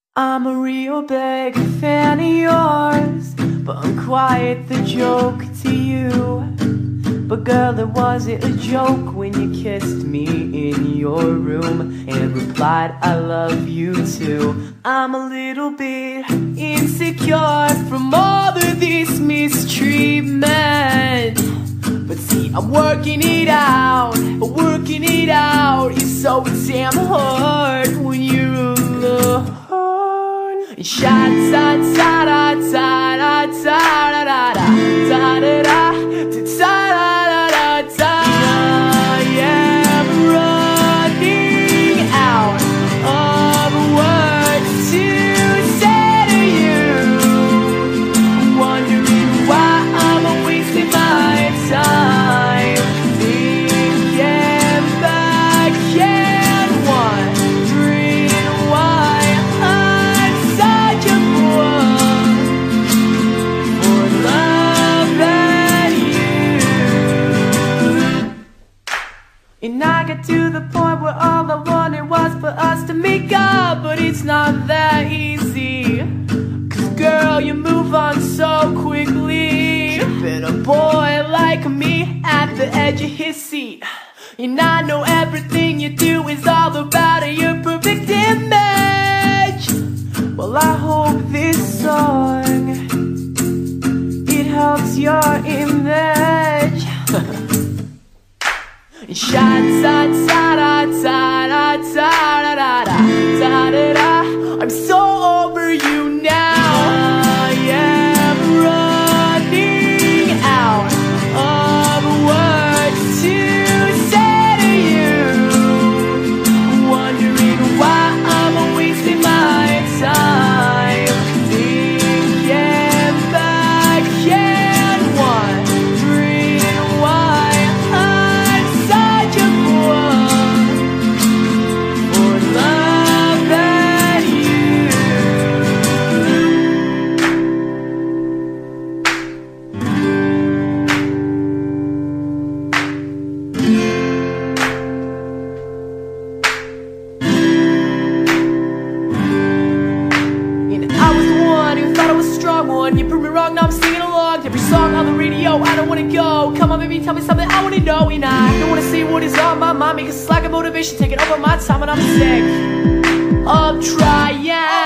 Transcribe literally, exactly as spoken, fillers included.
I'm a real big fan of yours, but I'm quite the joke to you. But girl, it wasn't a joke when you kissed me in your room and replied, I love you too. I'm a little bit insecure from all of this mistreatment, but see, I'm working it out. Working it out is so damn hard when you're alone. Sha ta ta da ta da ta da da da da da da da da da da. I am running out of words to say to you, wondering why I'm wasting my time thinking back and wondering why I'm such a fool for loving you. And I got to the point where all I wanted was for us to make up, but it's not that easy, 'cause girl, you move on so quickly, tripping a boy like me at the edge of his seat. And I know everything you do is all about your perfect image. Well, I hope this song, it helps your image. Sha ta ta da ta da ta da da da da da da. I'm so over you now. I am running out of words to say to you, wondering why I'm wasting my time thinking back and wondering why I'm such a fool for loving you. And I was the one who thought I was a strong one. You proved me wrong, now I'm singing along to every song on the radio. I don't wanna go. Come on, baby, tell me something I wanna know. And I don't wanna say what is on my mind, because it's like a motivation taking over my time, and I'm sick of trying.